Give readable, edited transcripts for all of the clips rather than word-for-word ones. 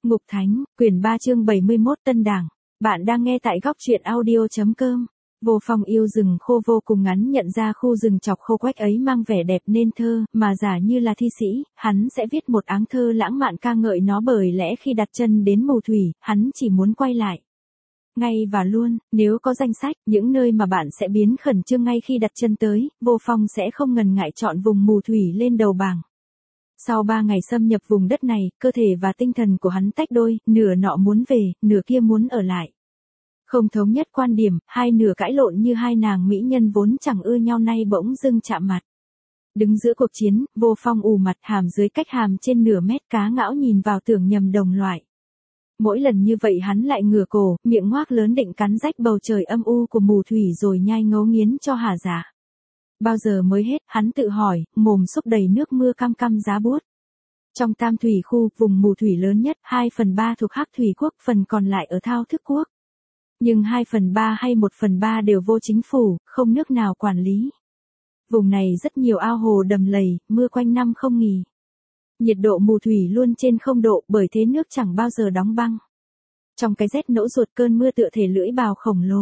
Ngục Thánh, quyển 3 chương 71 Tân Đảng. Bạn đang nghe tại góc truyện audio.com. Vô Phong yêu rừng khô vô cùng ngắn, nhận ra khu rừng chọc khô quách ấy mang vẻ đẹp nên thơ, mà giả như là thi sĩ, hắn sẽ viết một áng thơ lãng mạn ca ngợi nó, bởi lẽ khi đặt chân đến Mù Thủy, hắn chỉ muốn quay lại ngay và luôn. Nếu có danh sách những nơi mà bạn sẽ biến khẩn trương ngay khi đặt chân tới, Vô Phong sẽ không ngần ngại chọn vùng Mù Thủy lên đầu bảng. Sau 3 ngày xâm nhập vùng đất này, cơ thể và tinh thần của hắn tách đôi, nửa nọ muốn về, nửa kia muốn ở lại. Không thống nhất quan điểm, hai nửa cãi lộn như hai nàng mỹ nhân vốn chẳng ưa nhau nay bỗng dưng chạm mặt. Đứng giữa cuộc chiến, Vô Phong ù mặt, hàm dưới cách hàm trên nửa mét, cá ngão nhìn vào tưởng nhầm đồng loại. Mỗi lần như vậy hắn lại ngửa cổ, miệng ngoác lớn định cắn rách bầu trời âm u của Mù Thủy rồi nhai ngấu nghiến cho hả dạ. Bao giờ mới hết, hắn tự hỏi, mồm xúc đầy nước mưa căm căm giá buốt. Trong Tam Thủy khu, vùng Mù Thủy lớn nhất, 2/3 thuộc Hắc Thủy quốc, phần còn lại ở Thao Thức quốc. Nhưng 2/3 hay 1/3 đều vô chính phủ, không nước nào quản lý. Vùng này rất nhiều ao hồ đầm lầy, mưa quanh năm không nghỉ. Nhiệt độ Mù Thủy luôn trên 0 độ, bởi thế nước chẳng bao giờ đóng băng. Trong cái rét nẫu ruột, cơn mưa tựa thể lưỡi bào khổng lồ.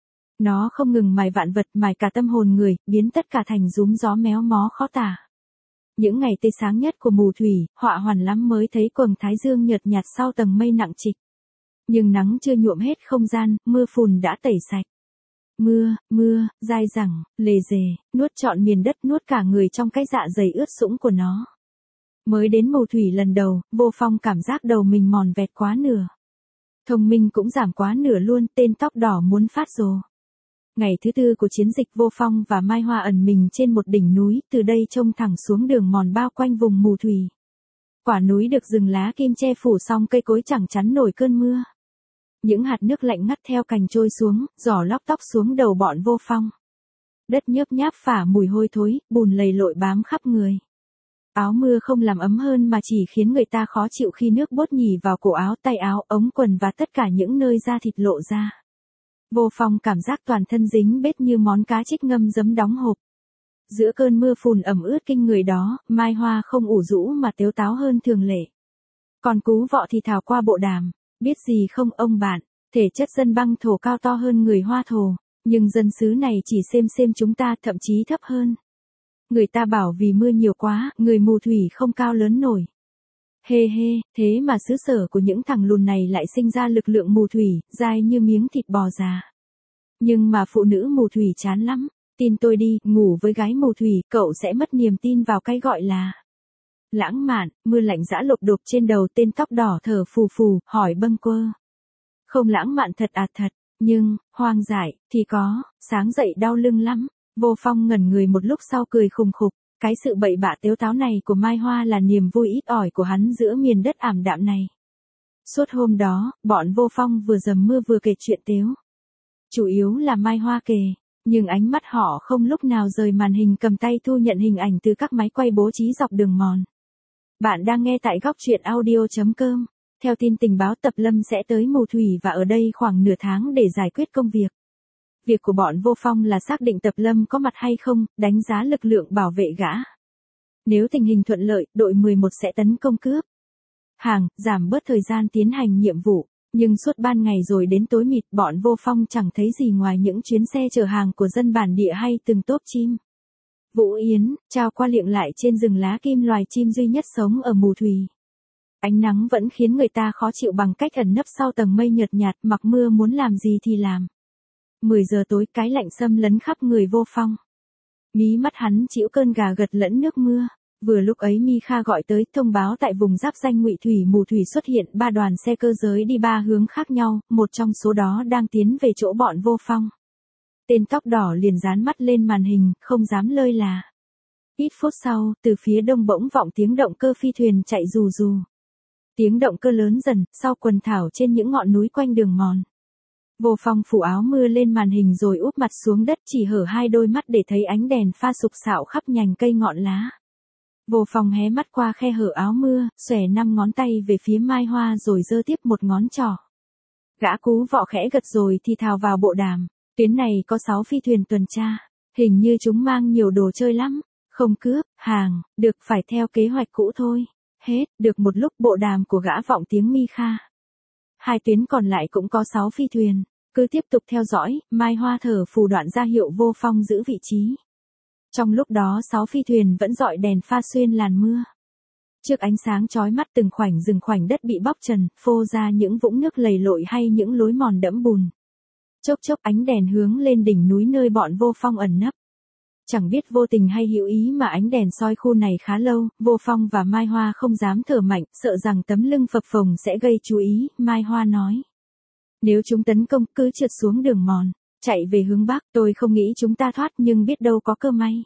Nó không ngừng mài vạn vật, mài cả tâm hồn người, biến tất cả thành rúm gió méo mó khó tả. Những ngày tươi sáng nhất của Mù Thủy, họa hoàn lắm mới thấy quầng thái dương nhợt nhạt sau tầng mây nặng trịch. Nhưng nắng chưa nhuộm hết không gian, mưa phùn đã tẩy sạch. Mưa, dai dẳng, lề dề, nuốt trọn miền đất, nuốt cả người trong cái dạ dày ướt sũng của nó. Mới đến Mù Thủy lần đầu, Vô Phong cảm giác đầu mình mòn vẹt quá nửa. Thông minh cũng giảm quá nửa luôn, tên tóc đỏ muốn phát rồ. Ngày thứ 4 của chiến dịch, Vô Phong và Mai Hoa ẩn mình trên một đỉnh núi, từ đây trông thẳng xuống đường mòn bao quanh vùng Mù Thủy. Quả núi được rừng lá kim che phủ, xong cây cối chẳng chắn nổi cơn mưa. Những hạt nước lạnh ngắt theo cành trôi xuống, giỏ lóc tóc xuống đầu bọn Vô Phong. Đất nhớp nháp phả mùi hôi thối, bùn lầy lội bám khắp người. Áo mưa không làm ấm hơn mà chỉ khiến người ta khó chịu khi nước bốt nhì vào cổ áo, tay áo, ống quần và tất cả những nơi da thịt lộ ra. Vô Phong cảm giác toàn thân dính bết như món cá trích ngâm giấm đóng hộp. Giữa cơn mưa phùn ẩm ướt kinh người đó, Mai Hoa không ủ rũ mà tếu táo hơn thường lệ. Còn Cú Vọ thì thào qua bộ đàm, biết gì không ông bạn, thể chất dân băng thổ cao to hơn người Hoa thổ, nhưng dân xứ này chỉ xem chúng ta, thậm chí thấp hơn. Người ta bảo vì mưa nhiều quá, người Mù Thủy không cao lớn nổi. Hê, thế mà xứ sở của những thằng lùn này lại sinh ra lực lượng Mù Thủy, dai như miếng thịt bò già. Nhưng mà phụ nữ Mù Thủy chán lắm, tin tôi đi, ngủ với gái Mù Thủy, cậu sẽ mất niềm tin vào cái gọi là lãng mạn. Mưa lạnh giã lộp đột trên đầu tên tóc đỏ thở phù phù, hỏi bâng quơ. Không lãng mạn thật à? Thật, nhưng, hoang dại, thì có, sáng dậy đau lưng lắm. Vô Phong ngẩn người một lúc sau cười khùng khục. Cái sự bậy bạ tếu táo này của Mai Hoa là niềm vui ít ỏi của hắn giữa miền đất ảm đạm này. Suốt hôm đó, bọn Vô Phong vừa dầm mưa vừa kể chuyện tếu. Chủ yếu là Mai Hoa kể, nhưng ánh mắt họ không lúc nào rời màn hình cầm tay thu nhận hình ảnh từ các máy quay bố trí dọc đường mòn. Bạn đang nghe tại góc truyện audio.com. Theo tin tình báo, Tập Lâm sẽ tới Mù Thủy và ở đây khoảng nửa tháng để giải quyết công việc. Việc của bọn Vô Phong là xác định Tập Lâm có mặt hay không, đánh giá lực lượng bảo vệ gã. Nếu tình hình thuận lợi, đội 11 sẽ tấn công cướp hàng, giảm bớt thời gian tiến hành nhiệm vụ. Nhưng suốt ban ngày rồi đến tối mịt, bọn Vô Phong chẳng thấy gì ngoài những chuyến xe chở hàng của dân bản địa hay từng tốp chim Vũ Yến, trao qua liệng lại trên rừng lá kim, loài chim duy nhất sống ở Mù Thủy. Ánh nắng vẫn khiến người ta khó chịu bằng cách ẩn nấp sau tầng mây nhợt nhạt, mặc mưa muốn làm gì thì làm. 10 giờ tối, cái lạnh xâm lấn khắp người Vô Phong. Mí mắt hắn chịu cơn gà gật lẫn nước mưa. Vừa lúc ấy Mi Kha gọi tới, thông báo tại vùng giáp danh Ngụy Thủy Mù Thủy xuất hiện 3 đoàn xe cơ giới đi 3 hướng khác nhau, một trong số đó đang tiến về chỗ bọn Vô Phong. Tên tóc đỏ liền dán mắt lên màn hình, không dám lơi là. Ít phút sau, từ phía đông bỗng vọng tiếng động cơ phi thuyền chạy rù rù. Tiếng động cơ lớn dần, sau quần thảo trên những ngọn núi quanh đường mòn. Vô Phong phủ áo mưa lên màn hình rồi úp mặt xuống đất, chỉ hở 2 đôi mắt để thấy ánh đèn pha sục sạo khắp nhành cây ngọn lá. Vô Phong hé mắt qua khe hở áo mưa, xòe 5 ngón tay về phía Mai Hoa rồi giơ tiếp một ngón trỏ. Gã Cú Vọ khẽ gật rồi thì thào vào bộ đàm. Tuyến này có 6 phi thuyền tuần tra, hình như chúng mang nhiều đồ chơi lắm, không cướp hàng, được, phải theo kế hoạch cũ thôi. Hết, được một lúc bộ đàm của gã vọng tiếng Mi Kha. Hai tuyến còn lại cũng có 6 phi thuyền, cứ tiếp tục theo dõi, Mai Hoa thở phù đoạn ra hiệu Vô Phong giữ vị trí. Trong lúc đó 6 phi thuyền vẫn dọi đèn pha xuyên làn mưa. Trước ánh sáng chói mắt từng khoảnh đất bị bóc trần, phô ra những vũng nước lầy lội hay những lối mòn đẫm bùn. Chốc chốc ánh đèn hướng lên đỉnh núi nơi bọn Vô Phong ẩn nấp. Chẳng biết vô tình hay hữu ý mà ánh đèn soi khu này khá lâu, Vô Phong và Mai Hoa không dám thở mạnh, sợ rằng tấm lưng phập phồng sẽ gây chú ý, Mai Hoa nói. Nếu chúng tấn công, cứ trượt xuống đường mòn, chạy về hướng Bắc, tôi không nghĩ chúng ta thoát nhưng biết đâu có cơ may.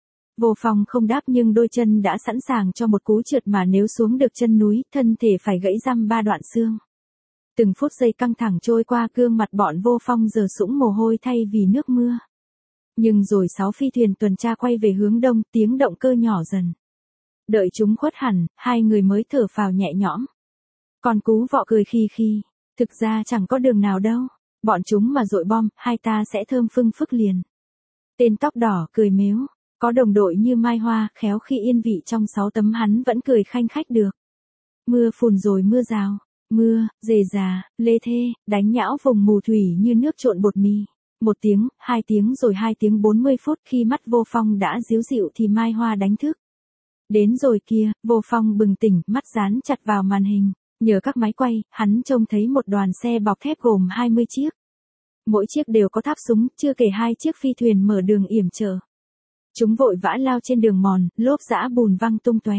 Vô Phong không đáp nhưng đôi chân đã sẵn sàng cho một cú trượt mà nếu xuống được chân núi, thân thể phải gãy răm 3 đoạn xương. Từng phút giây căng thẳng trôi qua gương mặt bọn Vô Phong giờ sũng mồ hôi thay vì nước mưa. Nhưng rồi 6 phi thuyền tuần tra quay về hướng đông, tiếng động cơ nhỏ dần. Đợi chúng khuất hẳn, hai người mới thở phào nhẹ nhõm. Còn Cú Vọ cười khi. Thực ra chẳng có đường nào đâu. Bọn chúng mà dội bom, hai ta sẽ thơm phưng phức liền. Tên tóc đỏ cười mếu. Có đồng đội như Mai Hoa, khéo khi yên vị trong 6 tấm hắn vẫn cười khanh khách được. Mưa phùn rồi mưa rào. Mưa, rề rà, lê thê, đánh nhão vùng mù thủy như nước trộn bột mì. 1 tiếng, 2 tiếng rồi 2 tiếng 40 phút khi mắt Vô Phong đã díu dịu thì Mai Hoa đánh thức. Đến rồi kìa, Vô Phong bừng tỉnh, mắt dán chặt vào màn hình. Nhờ các máy quay, hắn trông thấy một đoàn xe bọc thép gồm 20 chiếc. Mỗi chiếc đều có tháp súng, chưa kể 2 chiếc phi thuyền mở đường yểm trở. Chúng vội vã lao trên đường mòn, lốp giã bùn văng tung tóe.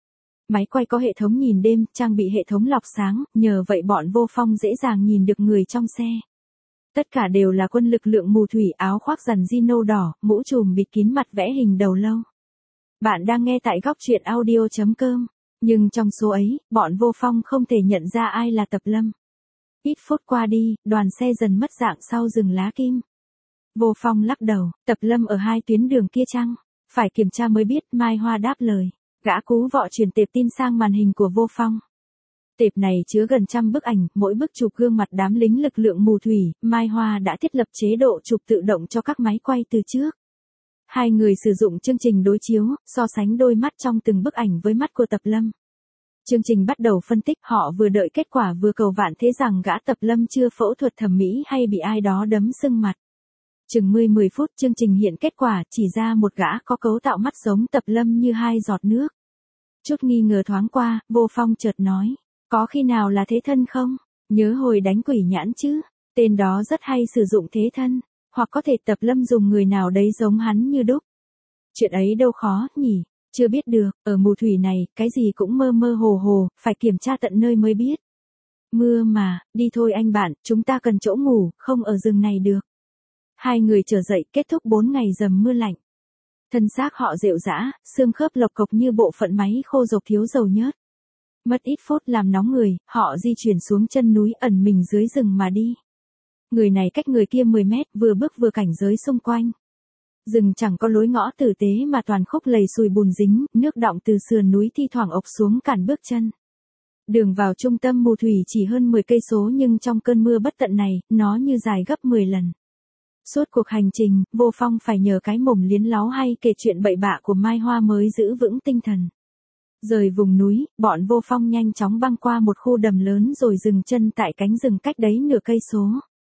Máy quay có hệ thống nhìn đêm, trang bị hệ thống lọc sáng, nhờ vậy bọn Vô Phong dễ dàng nhìn được người trong xe. Tất cả đều là quân lực lượng mù thủy, áo khoác rằn Gino đỏ, mũ trùm bịt kín mặt vẽ hình đầu lâu. Bạn đang nghe tại góc truyện audio.com. Nhưng trong số ấy, bọn Vô Phong không thể nhận ra ai là Tập Lâm. Ít phút qua đi, đoàn xe dần mất dạng sau rừng lá kim. Vô Phong lắc đầu, Tập Lâm ở 2 tuyến đường kia chăng? Phải kiểm tra mới biết, Mai Hoa đáp lời. Gã Cú Vọ truyền tệp tin sang màn hình của Vô Phong. Tệp này chứa gần 100 bức ảnh, mỗi bức chụp gương mặt đám lính lực lượng mù thủy, Mai Hoa đã thiết lập chế độ chụp tự động cho các máy quay từ trước. Hai người sử dụng chương trình đối chiếu, so sánh đôi mắt trong từng bức ảnh với mắt của Tập Lâm. Chương trình bắt đầu phân tích, họ vừa đợi kết quả vừa cầu vạn thế rằng gã Tập Lâm chưa phẫu thuật thẩm mỹ hay bị ai đó đấm sưng mặt. Chừng 10 phút chương trình hiện kết quả, chỉ ra một gã có cấu tạo mắt giống Tập Lâm như 2 giọt nước. Chút nghi ngờ thoáng qua, Vô Phong chợt nói, có khi nào là thế thân không? Nhớ hồi đánh Quỷ Nhãn chứ, tên đó rất hay sử dụng thế thân, hoặc có thể Tập Lâm dùng người nào đấy giống hắn như đúc. Chuyện ấy đâu khó, nhỉ, chưa biết được, ở mù thủy này, cái gì cũng mơ mơ hồ hồ, phải kiểm tra tận nơi mới biết. Mưa mà, đi thôi anh bạn, chúng ta cần chỗ ngủ, không ở rừng này được. Hai người trở dậy, kết thúc 4 ngày dầm mưa lạnh. Thân xác họ rệu rã, xương khớp lộc cộc như bộ phận máy khô dộc thiếu dầu nhớt. Mất ít phút làm nóng người, họ di chuyển xuống chân núi ẩn mình dưới rừng mà đi. Người này cách người kia 10 mét, vừa bước vừa cảnh giới xung quanh. Rừng chẳng có lối ngõ tử tế mà toàn khúc lầy sùi bùn dính, nước đọng từ sườn núi thi thoảng ộc xuống cản bước chân. Đường vào trung tâm mù thủy chỉ hơn 10 cây số nhưng trong cơn mưa bất tận này, nó như dài gấp 10 lần. Suốt cuộc hành trình, Vô Phong phải nhờ cái mồm liến láo hay kể chuyện bậy bạ của Mai Hoa mới giữ vững tinh thần. Rời vùng núi, bọn Vô Phong nhanh chóng băng qua một khu đầm lớn rồi dừng chân tại cánh rừng cách đấy nửa cây số.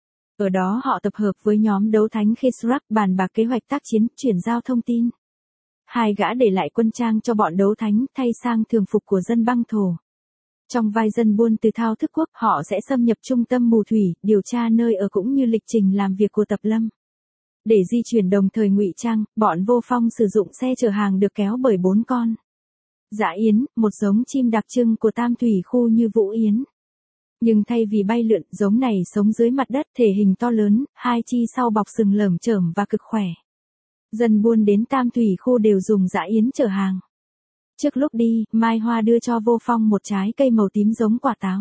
Ở đó họ tập hợp với nhóm đấu thánh Khizrak bàn bạc kế hoạch tác chiến, chuyển giao thông tin. Hai gã để lại quân trang cho bọn đấu thánh thay sang thường phục của dân băng thổ. Trong vai dân buôn từ Thao Thức Quốc, họ sẽ xâm nhập trung tâm mù thủy, điều tra nơi ở cũng như lịch trình làm việc của Tập Lâm. Để di chuyển đồng thời ngụy trang, bọn Vô Phong sử dụng xe chở hàng được kéo bởi 4 con dã yến, một giống chim đặc trưng của Tam Thủy khu như Vũ Yến. Nhưng thay vì bay lượn, giống này sống dưới mặt đất, thể hình to lớn, 2 chi sau bọc sừng lởm chởm và cực khỏe. Dân buôn đến Tam Thủy khu đều dùng dã yến chở hàng. Trước lúc đi, Mai Hoa đưa cho Vô Phong một trái cây màu tím giống quả táo.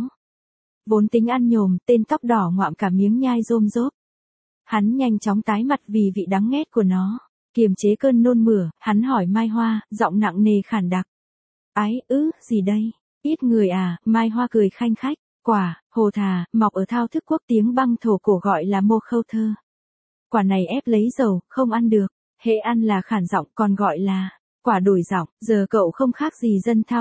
Vốn tính ăn nhồm, tên tóc đỏ ngoạm cả miếng nhai rôm rốp. Hắn nhanh chóng tái mặt vì vị đắng nghét của nó. Kiềm chế cơn nôn mửa, hắn hỏi Mai Hoa, giọng nặng nề khản đặc. Ái, gì đây? Ít người à? Mai Hoa cười khanh khách. Quả, hồ thà, mọc ở Thao Thức Quốc, tiếng băng thổ cổ gọi là mô khâu thơ. Quả này ép lấy dầu, không ăn được. Hễ ăn là khản giọng, còn gọi là quả đổi giọng. Giờ cậu không khác gì dân Thao Thức.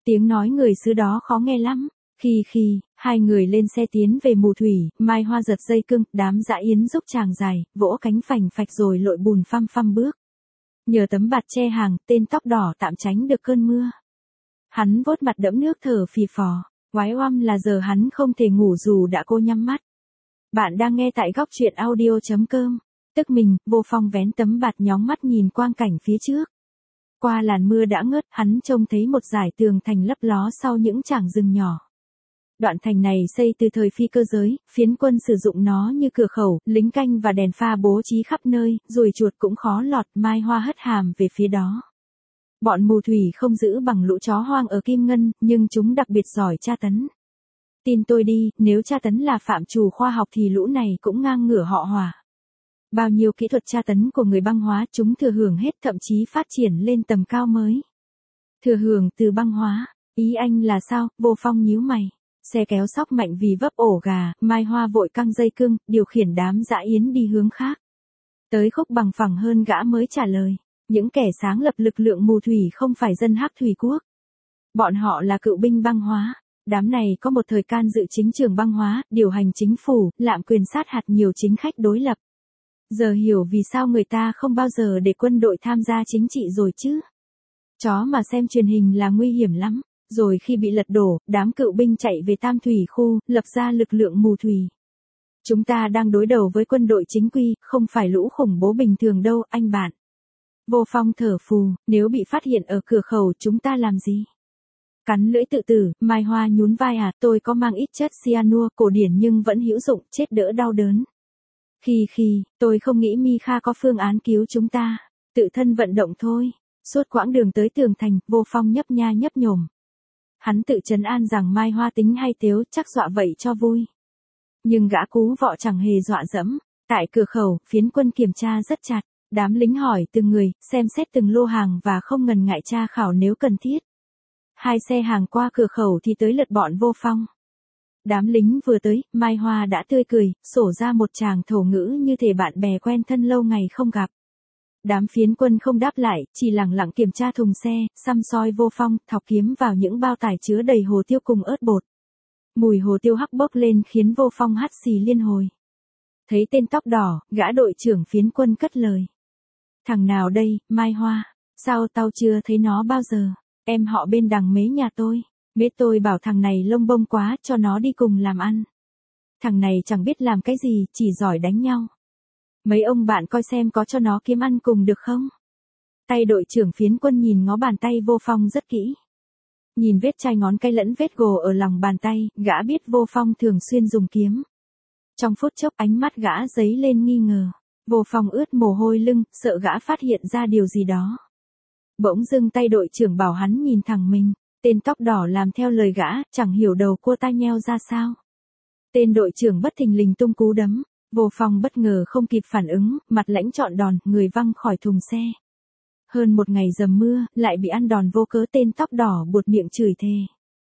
Tiếng nói người xứ đó khó nghe lắm. Khi, hai người lên xe tiến về Mù Thủy, Mai Hoa giật dây cương, đám dã yến giúp chàng dài, vỗ cánh phành phạch rồi lội bùn phăm phăm bước. Nhờ tấm bạt che hàng, tên tóc đỏ tạm tránh được cơn mưa. Hắn vuốt mặt đẫm nước thở phì phò, oái oăm là giờ hắn không thể ngủ dù đã cố nhắm mắt. Bạn đang nghe tại góc truyện audio.com. Tức mình, Vô Phong vén tấm bạt nhóng mắt nhìn quang cảnh phía trước. Qua làn mưa đã ngớt, hắn trông thấy một dải tường thành lấp ló sau những trảng rừng nhỏ. Đoạn thành này xây từ thời phi cơ giới, phiến quân sử dụng nó như cửa khẩu, lính canh và đèn pha bố trí khắp nơi, ruồi chuột cũng khó lọt. Mai Hoa hất hàm về phía đó. Bọn Mù Thủy không giữ bằng lũ chó hoang ở Kim Ngân, nhưng chúng đặc biệt giỏi tra tấn. Tin tôi đi, nếu tra tấn là phạm trù khoa học thì lũ này cũng ngang ngửa họ Hỏa. Bao nhiêu kỹ thuật tra tấn của người băng hóa chúng thừa hưởng hết, thậm chí phát triển lên tầm cao mới. Thừa hưởng từ băng hóa, ý anh là sao? Vô Phong nhíu mày. Xe kéo xóc mạnh vì vấp ổ gà, Mai Hoa vội căng dây cương, điều khiển đám dã yến đi hướng khác. Tới khúc bằng phẳng hơn gã mới trả lời. Những kẻ sáng lập lực lượng Mù Thủy không phải dân Hắc Thủy Quốc. Bọn họ là cựu binh băng hóa. Đám này có một thời can dự chính trường băng hóa, điều hành chính phủ, lạm quyền sát hạt nhiều chính khách đối lập. Giờ hiểu vì sao người ta không bao giờ để quân đội tham gia chính trị rồi chứ. Chó mà xem truyền hình là nguy hiểm lắm. Rồi khi bị lật đổ, đám cựu binh chạy về Tam Thủy khu, lập ra lực lượng Mù Thủy. Chúng ta đang đối đầu với quân đội chính quy, không phải lũ khủng bố bình thường đâu, anh bạn. Vô Phong thở phù, nếu bị phát hiện ở cửa khẩu chúng ta làm gì? Cắn lưỡi tự tử, Mai Hoa nhún vai tôi có mang ít chất cyanua cổ điển nhưng vẫn hữu dụng, chết đỡ đau đớn. Khi, tôi không nghĩ Mi Kha có phương án cứu chúng ta. Tự thân vận động thôi. Suốt quãng đường tới tường thành, Vô Phong nhấp nha nhấp nhổm. Hắn tự trấn an rằng Mai Hoa tính hay tếu, chắc dọa vậy cho vui. Nhưng gã cú vọ chẳng hề dọa dẫm. Tại cửa khẩu, phiến quân kiểm tra rất chặt. Đám lính hỏi từng người, xem xét từng lô hàng và không ngần ngại tra khảo nếu cần thiết. 2 xe hàng qua cửa khẩu thì tới lượt bọn Vô Phong. Đám lính vừa tới, Mai Hoa đã tươi cười, sổ ra một tràng thổ ngữ như thể bạn bè quen thân lâu ngày không gặp. Đám phiến quân không đáp lại, chỉ lẳng lặng kiểm tra thùng xe, săm soi Vô Phong, thọc kiếm vào những bao tải chứa đầy hồ tiêu cùng ớt bột. Mùi hồ tiêu hắc bốc lên khiến Vô Phong hắt xì liên hồi. Thấy tên tóc đỏ, gã đội trưởng phiến quân cất lời. Thằng nào đây, Mai Hoa? Sao tao chưa thấy nó bao giờ? Em họ bên đằng mế nhà tôi. Mế tôi bảo thằng này lông bông quá, cho nó đi cùng làm ăn. Thằng này chẳng biết làm cái gì, chỉ giỏi đánh nhau. Mấy ông bạn coi xem có cho nó kiếm ăn cùng được không? Tay đội trưởng phiến quân nhìn ngó bàn tay Vô Phong rất kỹ. Nhìn vết chai ngón cây lẫn vết gồ ở lòng bàn tay, gã biết Vô Phong thường xuyên dùng kiếm. Trong phút chốc ánh mắt gã dấy lên nghi ngờ. Vô Phong ướt mồ hôi lưng, sợ gã phát hiện ra điều gì đó. Bỗng dưng tay đội trưởng bảo hắn nhìn thẳng mình. Tên tóc đỏ làm theo lời gã, chẳng hiểu đầu cua tai nheo ra sao. Tên đội trưởng bất thình lình tung cú đấm. Vô Phong bất ngờ không kịp phản ứng, mặt lãnh trọn đòn, người văng khỏi thùng xe. Hơn một ngày dầm mưa, lại bị ăn đòn vô cớ, tên tóc đỏ buột miệng chửi thề.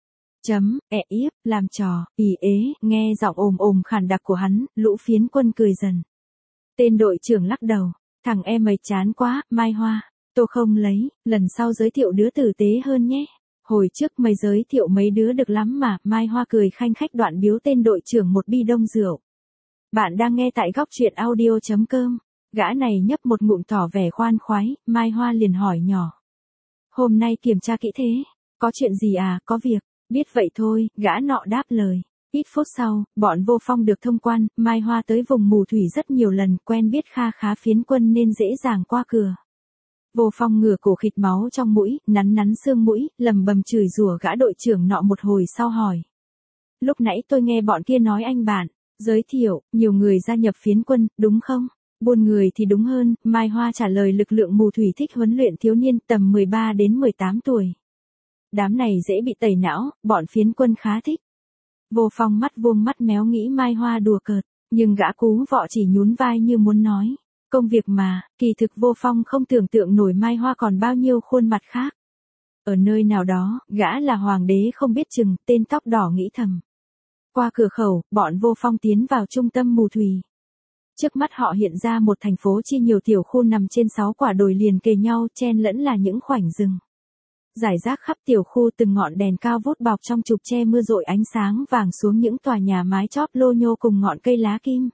Yếp, làm trò, nghe giọng ồm khàn đặc của hắn, lũ phiến quân cười dần. Tên đội trưởng lắc đầu, thằng em mày chán quá, Mai Hoa, tôi không lấy, lần sau giới thiệu đứa tử tế hơn nhé. Hồi trước mày giới thiệu mấy đứa được lắm mà, Mai Hoa cười khanh khách đoạn biếu tên đội trưởng một bi đông rượu. Bạn đang nghe tại góc truyện audio.com. Gã này nhấp một ngụm tỏ vẻ khoan khoái, Mai Hoa liền hỏi nhỏ. Hôm nay kiểm tra kỹ thế, có chuyện gì à, có việc, biết vậy thôi, gã nọ đáp lời. Ít phút sau, bọn Vô Phong được thông quan, Mai Hoa tới vùng Mù Thủy rất nhiều lần, quen biết kha khá phiến quân nên dễ dàng qua cửa. Vô Phong ngửa cổ khịt máu trong mũi, nắn xương mũi, lầm bầm chửi rủa gã đội trưởng nọ một hồi sau hỏi. Lúc nãy tôi nghe bọn kia nói anh bạn, giới thiệu, nhiều người gia nhập phiến quân, đúng không? Buôn người thì đúng hơn, Mai Hoa trả lời lực lượng Mù Thủy thích huấn luyện thiếu niên tầm 13 đến 18 tuổi. Đám này dễ bị tẩy não, bọn phiến quân khá thích. Vô Phong mắt vuông mắt méo nghĩ Mai Hoa đùa cợt, nhưng gã cú vọ chỉ nhún vai như muốn nói. Công việc mà, kỳ thực Vô Phong không tưởng tượng nổi Mai Hoa còn bao nhiêu khuôn mặt khác. Ở nơi nào đó, gã là hoàng đế không biết chừng, tên tóc đỏ nghĩ thầm. Qua cửa khẩu, bọn Vô Phong tiến vào trung tâm Mù Thủy. Trước mắt họ hiện ra một thành phố chia nhiều tiểu khu nằm trên 6 quả đồi liền kề nhau, chen lẫn là những khoảnh rừng. Rải rác khắp tiểu khu, từng ngọn đèn cao vút bọc trong chụp che mưa rọi ánh sáng vàng xuống những tòa nhà mái chóp lô nhô cùng ngọn cây lá kim.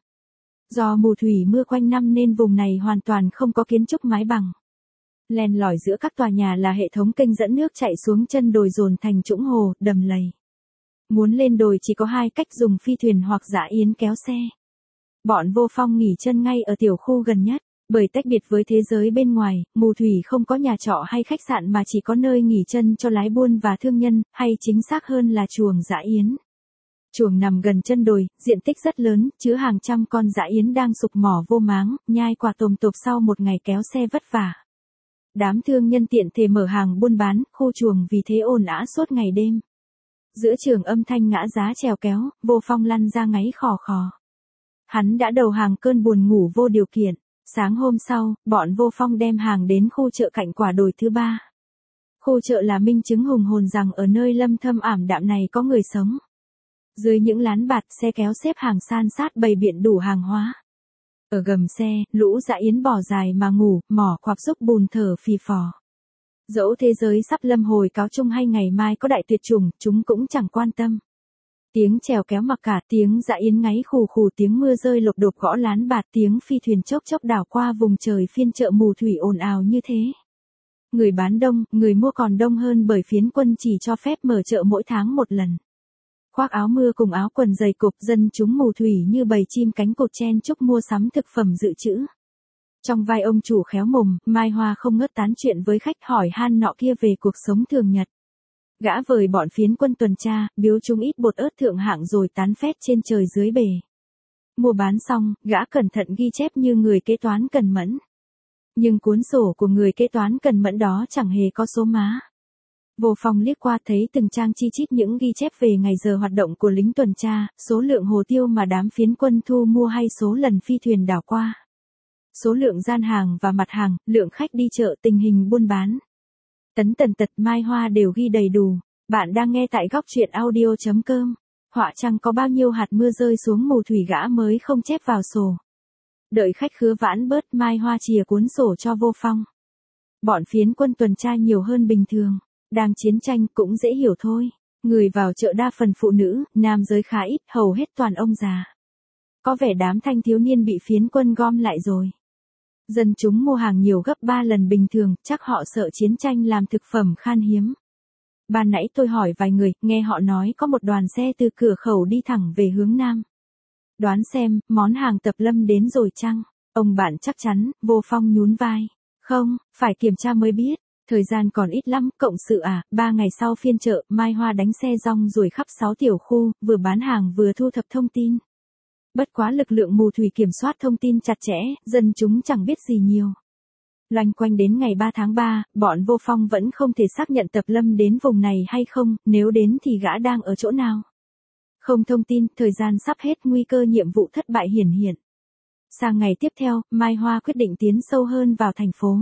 Do mùa thủy mưa quanh năm nên vùng này hoàn toàn không có kiến trúc mái bằng. Len lỏi giữa các tòa nhà là hệ thống kênh dẫn nước chạy xuống chân đồi dồn thành trũng hồ, đầm lầy. Muốn lên đồi chỉ có hai cách: dùng phi thuyền hoặc dã yến kéo xe. Bọn Vô Phong nghỉ chân ngay ở tiểu khu gần nhất. Bởi tách biệt với thế giới bên ngoài, Mù Thủy không có nhà trọ hay khách sạn mà chỉ có nơi nghỉ chân cho lái buôn và thương nhân, hay chính xác hơn là chuồng dã yến. Chuồng nằm gần chân đồi, diện tích rất lớn, chứa hàng trăm con dã yến đang sục mỏ vô máng, nhai quả tồm tộp sau một ngày kéo xe vất vả. Đám thương nhân tiện thể mở hàng buôn bán, khu chuồng vì thế ồn ào suốt ngày đêm. Giữa trường âm thanh ngã giá chèo kéo, Vô Phong lăn ra ngáy khò khò. Hắn đã đầu hàng cơn buồn ngủ vô điều kiện. Sáng hôm sau, bọn Vô Phong đem hàng đến khu chợ cạnh quả đồi thứ ba. Khu chợ là minh chứng hùng hồn rằng ở nơi lâm thâm ảm đạm này có người sống. Dưới những lán bạt, xe kéo xếp hàng san sát bày biện đủ hàng hóa. Ở gầm xe, lũ dã yến bò dài mà ngủ, mỏ khoạc xúc bùn thở phì phò. Dẫu thế giới sắp lâm hồi cáo chung hay ngày mai có đại tuyệt chủng, chúng cũng chẳng quan tâm. Tiếng chèo kéo mặc cả, tiếng dã yến ngáy khù khù, tiếng mưa rơi lộp đột gõ lán bạt, tiếng phi thuyền chốc chốc đảo qua vùng trời phiên chợ Mù Thủy ồn ào như thế. Người bán đông, người mua còn đông hơn bởi phiến quân chỉ cho phép mở chợ mỗi tháng một lần. Khoác áo mưa cùng áo quần dày cộp, dân chúng Mù Thủy như bầy chim cánh cụt chen chúc mua sắm thực phẩm dự trữ. Trong vai ông chủ khéo mồm, Mai Hoa không ngớt tán chuyện với khách, hỏi han nọ kia về cuộc sống thường nhật. Gã vời bọn phiến quân tuần tra, biếu chúng ít bột ớt thượng hạng rồi tán phét trên trời dưới bể. Mua bán xong, gã cẩn thận ghi chép như người kế toán cần mẫn. Nhưng cuốn sổ của người kế toán cần mẫn đó chẳng hề có số má. Vô Phong liếc qua thấy từng trang chi chít những ghi chép về ngày giờ hoạt động của lính tuần tra, số lượng hồ tiêu mà đám phiến quân thu mua hay số lần phi thuyền đảo qua. Số lượng gian hàng và mặt hàng, lượng khách đi chợ, tình hình buôn bán. Tấn tần tật Mai Hoa đều ghi đầy đủ. Bạn đang nghe tại góc truyện audio.com. Họa chăng có bao nhiêu hạt mưa rơi xuống Mù Thủy gã mới không chép vào sổ. Đợi khách khứa vãn bớt, Mai Hoa chìa cuốn sổ cho Vô Phong. Bọn phiến quân tuần tra nhiều hơn bình thường. Đang chiến tranh cũng dễ hiểu thôi. Người vào chợ đa phần phụ nữ, nam giới khá ít, hầu hết toàn ông già. Có vẻ đám thanh thiếu niên bị phiến quân gom lại rồi. Dân chúng mua hàng nhiều gấp 3 lần bình thường, chắc họ sợ chiến tranh làm thực phẩm khan hiếm. Ban nãy tôi hỏi vài người, nghe họ nói có một đoàn xe từ cửa khẩu đi thẳng về hướng Nam. Đoán xem, món hàng Tập Lâm đến rồi chăng? Ông bạn chắc chắn, Vô Phong nhún vai. Không, phải kiểm tra mới biết. Thời gian còn ít lắm, cộng sự à, 3 ngày sau phiên chợ, Mai Hoa đánh xe rong ruổi khắp 6 tiểu khu, vừa bán hàng vừa thu thập thông tin. Bất quá lực lượng Mù Thủy kiểm soát thông tin chặt chẽ, dân chúng chẳng biết gì nhiều. Loanh quanh đến ngày 3 tháng 3, bọn Vô Phong vẫn không thể xác nhận Tập Lâm đến vùng này hay không, nếu đến thì gã đang ở chỗ nào. Không thông tin, thời gian sắp hết, nguy cơ nhiệm vụ thất bại hiển hiện. Sang ngày tiếp theo, Mai Hoa quyết định tiến sâu hơn vào thành phố.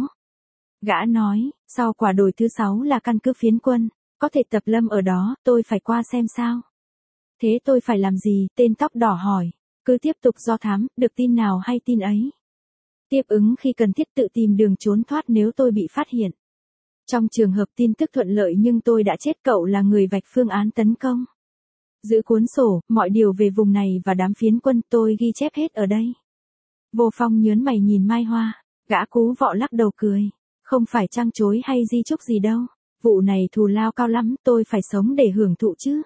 Gã nói, sau quả đồi thứ 6 là căn cứ phiến quân, có thể Tập Lâm ở đó, tôi phải qua xem sao. Thế tôi phải làm gì? Tên tóc đỏ hỏi. Cứ tiếp tục do thám, được tin nào hay tin ấy. Tiếp ứng khi cần thiết, tự tìm đường trốn thoát nếu tôi bị phát hiện. Trong trường hợp tin tức thuận lợi nhưng tôi đã chết, cậu là người vạch phương án tấn công. Giữ cuốn sổ, mọi điều về vùng này và đám phiến quân tôi ghi chép hết ở đây. Vô Phong nhớn mày nhìn Mai Hoa, gã cú vọ lắc đầu cười. Không phải trăng chối hay di chúc gì đâu. Vụ này thù lao cao lắm, tôi phải sống để hưởng thụ chứ.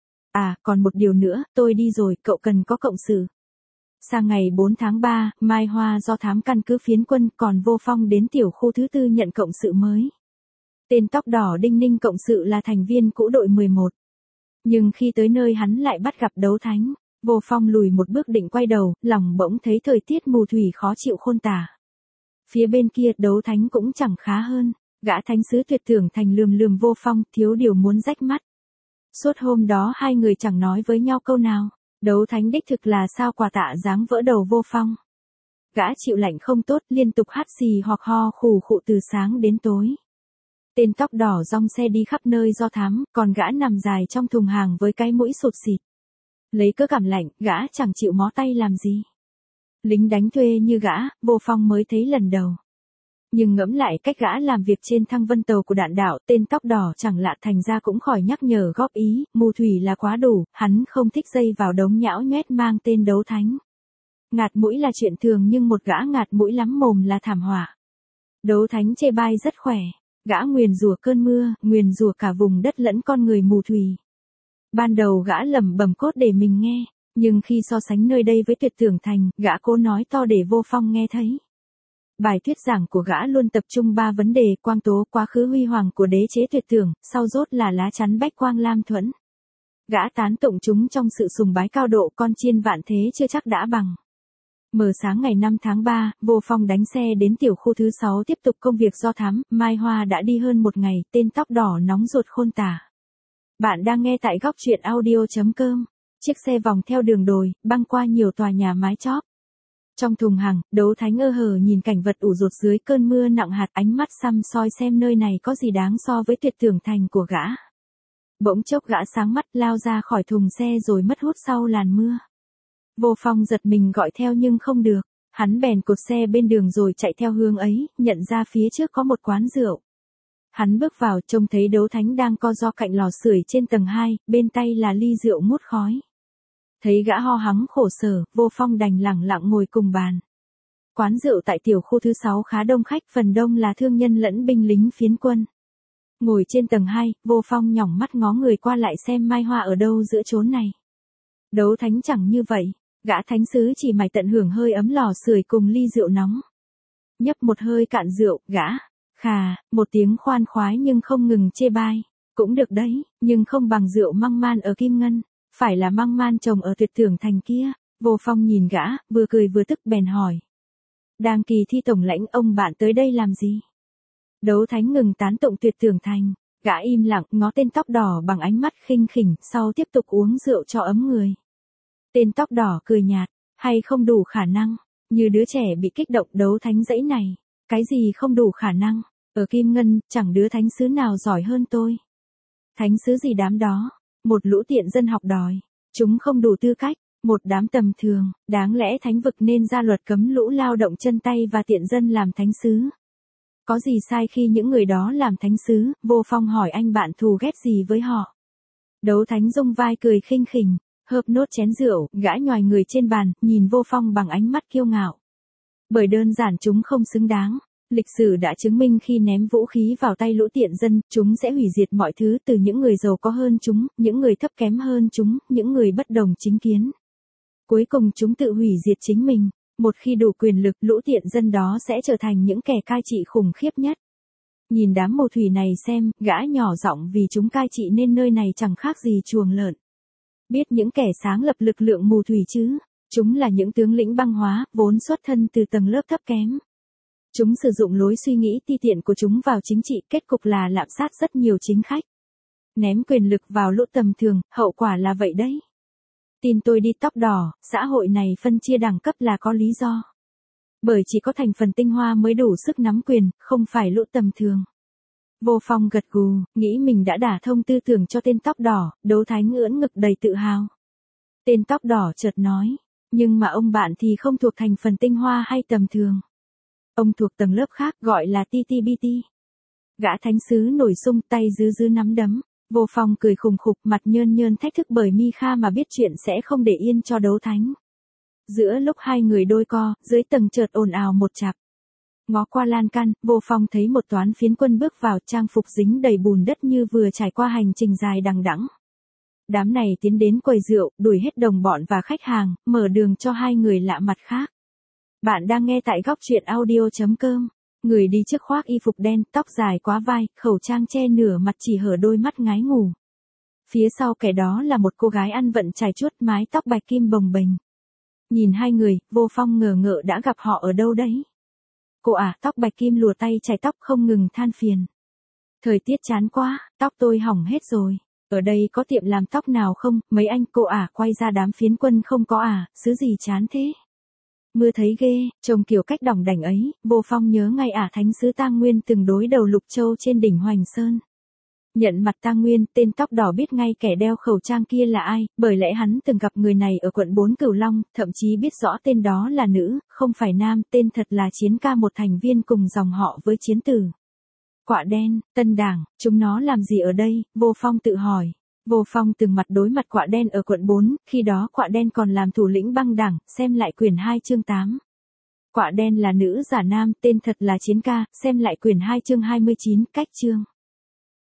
À, còn một điều nữa, tôi đi rồi, cậu cần có cộng sự. Sang ngày 4 tháng 3, Mai Hoa do thám căn cứ phiến quân, còn Vô Phong đến tiểu khu thứ 4 nhận cộng sự mới. Tên tóc đỏ đinh ninh cộng sự là thành viên cũ đội 11. Nhưng khi tới nơi hắn lại bắt gặp Đấu Thánh. Vô Phong lùi một bước định quay đầu, lòng bỗng thấy thời tiết Mù Thủy khó chịu khôn tả. Phía bên kia Đấu Thánh cũng chẳng khá hơn. Gã thánh sứ tuyệt tưởng thành lườm lườm Vô Phong, thiếu điều muốn rách mắt. Suốt hôm đó hai người chẳng nói với nhau câu nào. Đấu Thánh đích thực là sao quả tạ dáng vỡ đầu Vô Phong. Gã chịu lạnh không tốt, liên tục hắt xì hoặc ho khủ khụ từ sáng đến tối. Tên tóc đỏ rong xe đi khắp nơi do thám, còn gã nằm dài trong thùng hàng với cái mũi sụt xịt. Lấy cớ cảm lạnh, gã chẳng chịu mó tay làm gì. Lính đánh thuê như gã, Vô Phong mới thấy lần đầu. Nhưng ngẫm lại cách gã làm việc trên Thăng Vân Tàu của Đạn Đạo, tên tóc đỏ chẳng lạ thành ra cũng khỏi nhắc nhở góp ý, mù thủy là quá đủ, hắn không thích dây vào đống nhão nhoét mang tên Đấu Thánh. Ngạt mũi là chuyện thường nhưng một gã ngạt mũi lắm mồm là thảm họa. Đấu Thánh chê bai rất khỏe, gã nguyền rủa cơn mưa, nguyền rủa cả vùng đất lẫn con người mù thủy. Ban đầu gã lẩm bẩm cốt để mình nghe, nhưng khi so sánh nơi đây với Tuyệt Tưởng Thành, gã cố nói to để Vô Phong nghe thấy. Bài thuyết giảng của gã luôn tập trung 3 vấn đề: quang tố, quá khứ huy hoàng của đế chế Tuyệt Tưởng, sau rốt là lá chắn bách quang lam thuẫn. Gã tán tụng chúng trong sự sùng bái cao độ, con chiên vạn thế chưa chắc đã bằng. Mờ sáng ngày 5 tháng 3, Vô Phong đánh xe đến tiểu khu thứ 6 tiếp tục công việc do thám, Mai Hoa đã đi hơn một ngày, tên tóc đỏ nóng ruột khôn tả. Bạn đang nghe tại góc truyện audio.com. Chiếc xe vòng theo đường đồi, băng qua nhiều tòa nhà mái chóp. Trong thùng hàng, Đấu Thánh ơ hờ nhìn cảnh vật ủ rột dưới cơn mưa nặng hạt, ánh mắt săm soi xem nơi này có gì đáng so với Tuyệt Tưởng Thành của gã. Bỗng chốc gã sáng mắt lao ra khỏi thùng xe rồi mất hút sau làn mưa. Vô Phong giật mình gọi theo nhưng không được, hắn bèn cột xe bên đường rồi chạy theo hướng ấy, nhận ra phía trước có một quán rượu. Hắn bước vào trông thấy Đấu Thánh đang co ro cạnh lò sưởi trên tầng 2, bên tay là ly rượu ngút khói. Thấy gã ho hắng khổ sở, Vô Phong đành lẳng lặng ngồi cùng bàn. Quán rượu tại tiểu khu thứ 6 khá đông khách, phần đông là thương nhân lẫn binh lính phiến quân. Ngồi trên tầng 2, Vô Phong nhỏng mắt ngó người qua lại xem Mai Hoa ở đâu giữa chốn này. Đấu Thánh chẳng như vậy, gã thánh sứ chỉ mải tận hưởng hơi ấm lò sưởi cùng ly rượu nóng. Nhấp một hơi cạn rượu, gã khà một tiếng khoan khoái nhưng không ngừng chê bai. Cũng được đấy, nhưng không bằng rượu măng man ở Kim Ngân, phải là măng man trồng ở Tuyệt Tưởng Thành kia. Vô Phong nhìn gã, vừa cười vừa tức bèn hỏi. Đang kỳ thi tổng lãnh, ông bạn tới đây làm gì? Đấu Thánh ngừng tán tụng Tuyệt Tưởng Thành, gã im lặng ngó tên tóc đỏ bằng ánh mắt khinh khỉnh, sau tiếp tục uống rượu cho ấm người. Tên tóc đỏ cười nhạt, hay không đủ khả năng, như đứa trẻ bị kích động. Đấu Thánh dãy này, cái gì không đủ khả năng, ở Kim Ngân, chẳng đứa thánh sứ nào giỏi hơn tôi. Thánh sứ gì đám đó, một lũ tiện dân học đòi, chúng không đủ tư cách, một đám tầm thường, đáng lẽ thánh vực nên ra luật cấm lũ lao động chân tay và tiện dân làm thánh sứ. Có gì sai khi những người đó làm thánh sứ? Vô Phong hỏi anh bạn thù ghét gì với họ. Đấu Thánh rung vai cười khinh khỉnh, hớp nốt chén rượu, gã nhoài người trên bàn, nhìn Vô Phong bằng ánh mắt kiêu ngạo. Bởi đơn giản chúng không xứng đáng. Lịch sử đã chứng minh khi ném vũ khí vào tay lũ tiện dân, chúng sẽ hủy diệt mọi thứ, từ những người giàu có hơn chúng, những người thấp kém hơn chúng, những người bất đồng chính kiến. Cuối cùng chúng tự hủy diệt chính mình. Một khi đủ quyền lực, lũ tiện dân đó sẽ trở thành những kẻ cai trị khủng khiếp nhất. Nhìn đám mù thủy này xem, gã nhỏ giọng vì chúng cai trị nên nơi này chẳng khác gì chuồng lợn. Biết những kẻ sáng lập lực lượng mù thủy chứ? Chúng là những tướng lĩnh băng hóa, vốn xuất thân từ tầng lớp thấp kém. Chúng sử dụng lối suy nghĩ ti tiện của chúng vào chính trị, kết cục là lạm sát rất nhiều chính khách. Ném quyền lực vào lũ tầm thường, hậu quả là vậy đấy. Tin tôi đi tóc đỏ, xã hội này phân chia đẳng cấp là có lý do. Bởi chỉ có thành phần tinh hoa mới đủ sức nắm quyền, không phải lũ tầm thường. Vô Phong gật gù, nghĩ mình đã đả thông tư tưởng cho tên tóc đỏ. Đấu Thánh ưỡn ngực đầy tự hào. Tên tóc đỏ chợt nói, nhưng mà ông bạn thì không thuộc thành phần tinh hoa hay tầm thường. Ông thuộc tầng lớp khác, gọi là TTBT. Gã thánh sứ nổi sung, tay giữ nắm đấm. Vô Phong cười khùng khục, mặt nhơn nhơn thách thức bởi Mi Kha mà biết chuyện sẽ không để yên cho Đấu Thánh. Giữa lúc hai người đôi co, dưới tầng chợt ồn ào một chặp. Ngó qua lan can, Vô Phong thấy một toán phiến quân bước vào, trang phục dính đầy bùn đất như vừa trải qua hành trình dài đằng đẵng. Đám này tiến đến quầy rượu, đuổi hết đồng bọn và khách hàng, mở đường cho hai người lạ mặt khác. Bạn đang nghe tại góc truyện audio.com. Người đi trước khoác y phục đen, tóc dài quá vai, khẩu trang che nửa mặt chỉ hở đôi mắt ngái ngủ. Phía sau kẻ đó là một cô gái ăn vận chải chuốt, mái tóc bạch kim bồng bềnh. Nhìn hai người, Vô Phong ngờ ngợ đã gặp họ ở đâu đấy. Cô tóc bạch kim lùa tay chải tóc không ngừng than phiền. Thời tiết chán quá, tóc tôi hỏng hết rồi. Ở đây có tiệm làm tóc nào không? Mấy anh cô quay ra đám phiến quân không có xứ gì chán thế. Mưa thấy ghê, trông kiểu cách đỏng đảnh ấy, Vô Phong nhớ ngay thánh sứ Tang Nguyên từng đối đầu Lục Châu trên đỉnh Hoành Sơn. Nhận mặt tang nguyên, tên tóc đỏ biết ngay kẻ đeo khẩu trang kia là ai, bởi lẽ hắn từng gặp người này ở quận 4 Cửu Long, thậm chí biết rõ tên đó là nữ, không phải nam, tên thật là Chiến Ca, một thành viên cùng dòng họ với Chiến Tử. Quạ đen, Tân Đảng, chúng nó làm gì ở đây? Vô Phong tự hỏi. Vô Phong từng mặt đối mặt quạ đen ở quận 4, khi đó quạ đen còn làm thủ lĩnh băng đảng, xem lại quyển 2 chương 8. Quạ đen là nữ giả nam, tên thật là Chiến Ca, xem lại quyển 2 chương 29, cách chương.